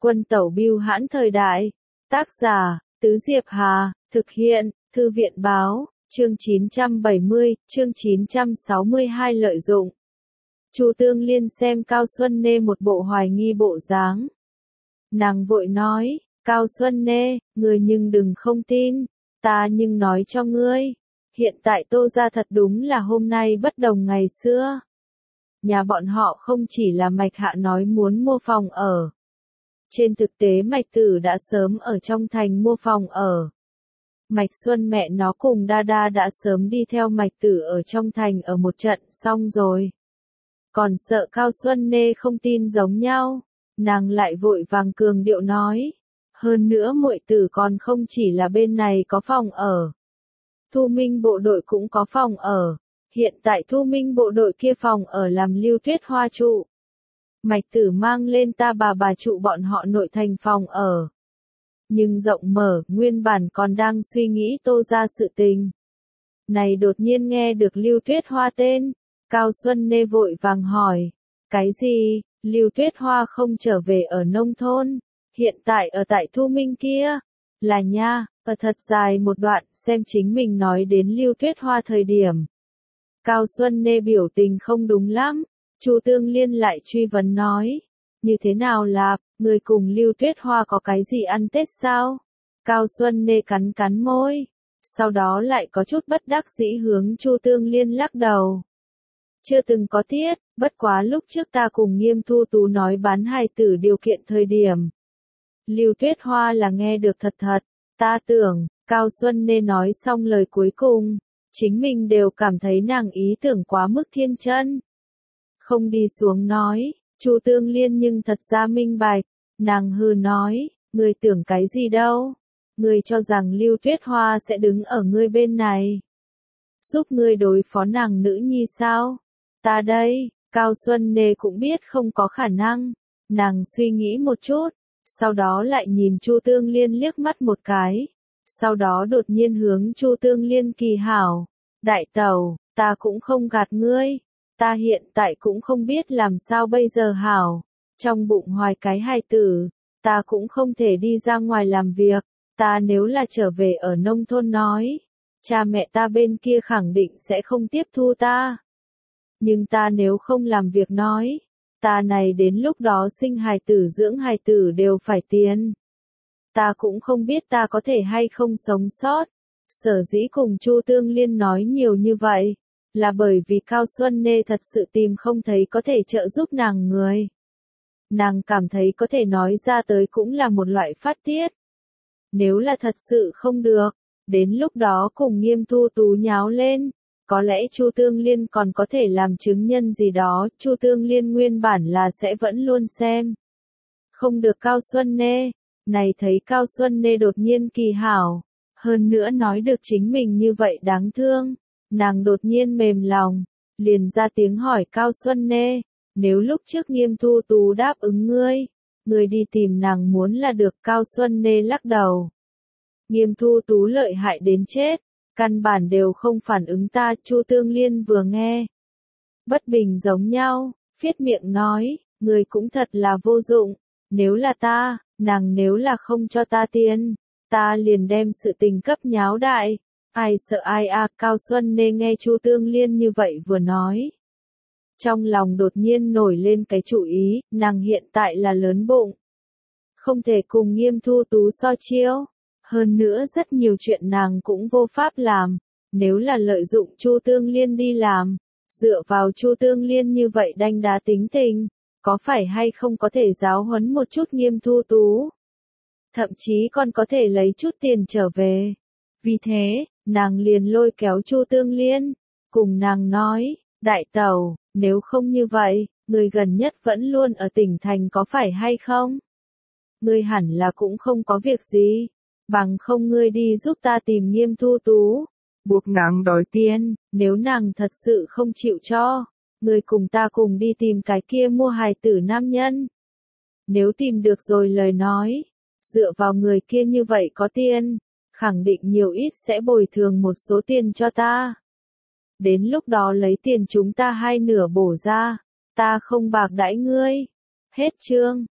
Quân tẩu bưu hãn thời đại. Tác giả, Tứ Diệp Hà, thực hiện, Thư viện báo, chương 970, chương 962 lợi dụng. Chu Tương Liên xem Cao Xuân Nê một bộ hoài nghi bộ dáng. Nàng vội nói, Cao Xuân Nê, ngươi nhưng đừng không tin, ta nhưng nói cho ngươi, hiện tại Tô gia thật đúng là hôm nay bất đồng ngày xưa. Nhà bọn họ không chỉ là Mạch Hạ nói muốn mua phòng ở. Trên thực tế Mạch Tử đã sớm ở trong thành mua phòng ở. Mạch Xuân mẹ nó cùng Đa Đa đã sớm đi theo Mạch Tử ở trong thành ở một trận xong rồi. Còn sợ Cao Xuân Nê không tin giống nhau, nàng lại vội vàng cường điệu nói. Hơn nữa muội tử còn không chỉ là bên này có phòng ở. Thu Minh bộ đội cũng có phòng ở. Hiện tại Thu Minh bộ đội kia phòng ở làm Lưu Tuyết Hoa trụ. Mạch Tử mang lên ta bà trụ bọn họ nội thành phòng ở. Nhưng rộng mở, nguyên bản còn đang suy nghĩ Tô gia sự tình. Này đột nhiên nghe được Lưu Tuyết Hoa tên, Cao Xuân Nê vội vàng hỏi. Cái gì, Lưu Tuyết Hoa không trở về ở nông thôn, hiện tại ở tại Thu Minh kia? Là nha, và thật dài một đoạn xem chính mình nói đến Lưu Tuyết Hoa thời điểm. Cao Xuân Nê biểu tình không đúng lắm, Chu Tương Liên lại truy vấn nói. Như thế nào là, người cùng Lưu Tuyết Hoa có cái gì ăn Tết sao? Cao Xuân Nê cắn cắn môi, sau đó lại có chút bất đắc dĩ hướng Chu Tương Liên lắc đầu. Chưa từng có tiết, bất quá lúc trước ta cùng Nghiêm Thu Tú nói bán hài tử điều kiện thời điểm. Lưu Tuyết Hoa là nghe được thật thật, ta tưởng, Cao Xuân Nê nói xong lời cuối cùng, chính mình đều cảm thấy nàng ý tưởng quá mức thiên chân. Không đi xuống nói, Chu Tương Liên nhưng thật ra minh bạch, nàng hừ nói, ngươi tưởng cái gì đâu, ngươi cho rằng Lưu Tuyết Hoa sẽ đứng ở ngươi bên này. Giúp ngươi đối phó nàng nữ nhi sao? Ta đây, Cao Xuân Nê cũng biết không có khả năng, nàng suy nghĩ một chút, sau đó lại nhìn Chu Tương Liên liếc mắt một cái, sau đó đột nhiên hướng Chu Tương Liên kỳ hảo, đại tẩu, ta cũng không gạt ngươi, ta hiện tại cũng không biết làm sao bây giờ hảo, trong bụng hoài cái hài tử, ta cũng không thể đi ra ngoài làm việc, ta nếu là trở về ở nông thôn nói, cha mẹ ta bên kia khẳng định sẽ không tiếp thu ta. Nhưng ta nếu không làm việc nói, ta này đến lúc đó sinh hài tử dưỡng hài tử đều phải tiền. Ta cũng không biết ta có thể hay không sống sót. Sở dĩ cùng Chu Tương Liên nói nhiều như vậy, là bởi vì Cao Xuân Nê thật sự tìm không thấy có thể trợ giúp nàng người. Nàng cảm thấy có thể nói ra tới cũng là một loại phát tiết. Nếu là thật sự không được, đến lúc đó cùng Nghiêm Thu Tú nháo lên. Có lẽ Chu Tương Liên còn có thể làm chứng nhân gì đó, Chu Tương Liên nguyên bản là sẽ vẫn luôn xem. Không được Cao Xuân Nê, này thấy Cao Xuân Nê đột nhiên kỳ hảo, hơn nữa nói được chính mình như vậy đáng thương, nàng đột nhiên mềm lòng, liền ra tiếng hỏi Cao Xuân Nê, nếu lúc trước Nghiêm Thu Tú đáp ứng ngươi đi tìm nàng muốn là được. Cao Xuân Nê lắc đầu. Nghiêm Thu Tú lợi hại đến chết. Căn bản đều không phản ứng ta. Chu Tương Liên vừa nghe. Bất bình giống nhau, phiết miệng nói, người cũng thật là vô dụng, nếu là ta, nàng nếu là không cho ta tiền, ta liền đem sự tình cấp nháo đại, ai sợ ai à. Cao Xuân Nê nghe Chu Tương Liên như vậy vừa nói. Trong lòng đột nhiên nổi lên cái chủ ý, nàng hiện tại là lớn bụng. Không thể cùng Nghiêm Thu Tú so chiêu. Hơn nữa rất nhiều chuyện nàng cũng vô pháp làm, nếu là lợi dụng Chu Tương Liên đi làm, dựa vào Chu Tương Liên như vậy đanh đá tính tình, có phải hay không có thể giáo huấn một chút Nghiêm Thu Tú. Thậm chí còn có thể lấy chút tiền trở về. Vì thế, nàng liền lôi kéo Chu Tương Liên, cùng nàng nói, đại tẩu, nếu không như vậy, người gần nhất vẫn luôn ở tỉnh thành có phải hay không? Người hẳn là cũng không có việc gì. Bằng không ngươi đi giúp ta tìm Nghiêm Thu Tú, buộc nàng đòi tiền, nếu nàng thật sự không chịu cho, ngươi cùng ta cùng đi tìm cái kia mua hài tử nam nhân. Nếu tìm được rồi lời nói, dựa vào người kia như vậy có tiền, khẳng định nhiều ít sẽ bồi thường một số tiền cho ta. Đến lúc đó lấy tiền chúng ta hai nửa bổ ra, ta không bạc đãi ngươi. Hết chương.